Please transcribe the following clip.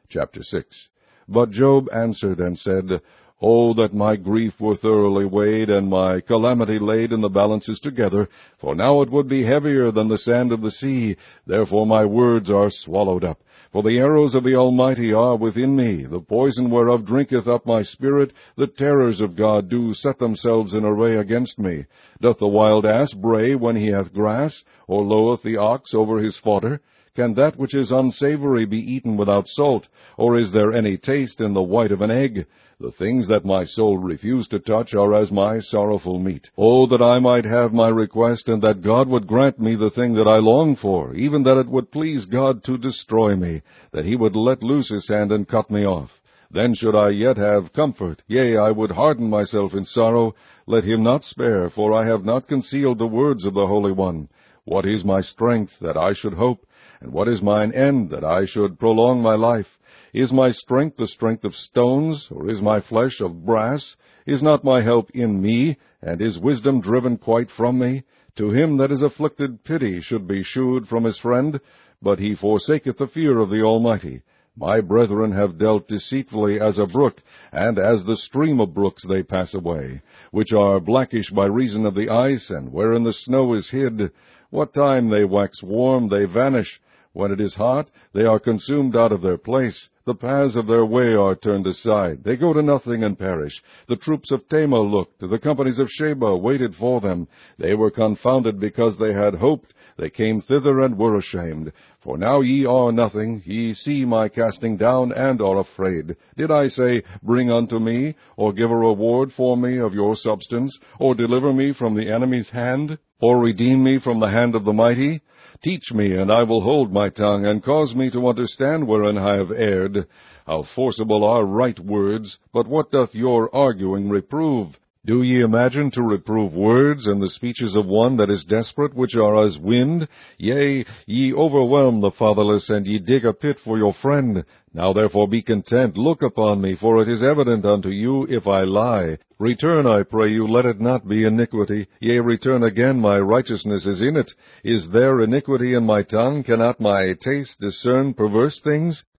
Chapter 6. But Job answered and said, Oh, that my grief were thoroughly weighed, and my calamity laid in the balances together, for now it would be heavier than the sand of the sea, therefore my words are swallowed up. For the arrows of the Almighty are within me, the poison whereof drinketh up my spirit, the terrors of God do set themselves in array against me. Doth the wild ass bray when he hath grass, or loweth the ox over his fodder? Can that which is unsavory be eaten without salt, or is there any taste in the white of an egg? The things that my soul refused to touch are as my sorrowful meat. Oh, that I might have my request, and that God would grant me the thing that I long for, even that it would please God to destroy me, that he would let loose his hand and cut me off. Then should I yet have comfort, yea, I would harden myself in sorrow. Let him not spare, for I have not concealed the words of the Holy One. What is my strength, that I should hope? And what is mine end, that I should prolong my life? Is my strength the strength of stones, or is my flesh of brass? Is not my help in me, and is wisdom driven quite from me? To him that is afflicted pity should be shewed from his friend, but he forsaketh the fear of the Almighty. My brethren have dealt deceitfully as a brook, and as the stream of brooks they pass away, which are blackish by reason of the ice, and wherein the snow is hid. What time they wax warm, they vanish. When it is hot, they are consumed out of their place. The paths of their way are turned aside. They go to nothing and perish. The troops of Tamar looked. The companies of Sheba waited for them. They were confounded because they had hoped. They came thither and were ashamed. For now ye are nothing. Ye see my casting down, and are afraid. Did I say, Bring unto me, or give a reward for me of your substance, or deliver me from the enemy's hand, or redeem me from the hand of the mighty? Teach me, and I will hold my tongue, and cause me to understand wherein I have erred. How forcible are right words, but what doth your arguing reprove? Do ye imagine to reprove words, and the speeches of one that is desperate, which are as wind? Yea, ye overwhelm the fatherless, and ye dig a pit for your friend. Now therefore be content, look upon me, for it is evident unto you if I lie. Return, I pray you, let it not be iniquity. Yea, return again, my righteousness is in it. Is there iniquity in my tongue? Cannot my taste discern perverse things?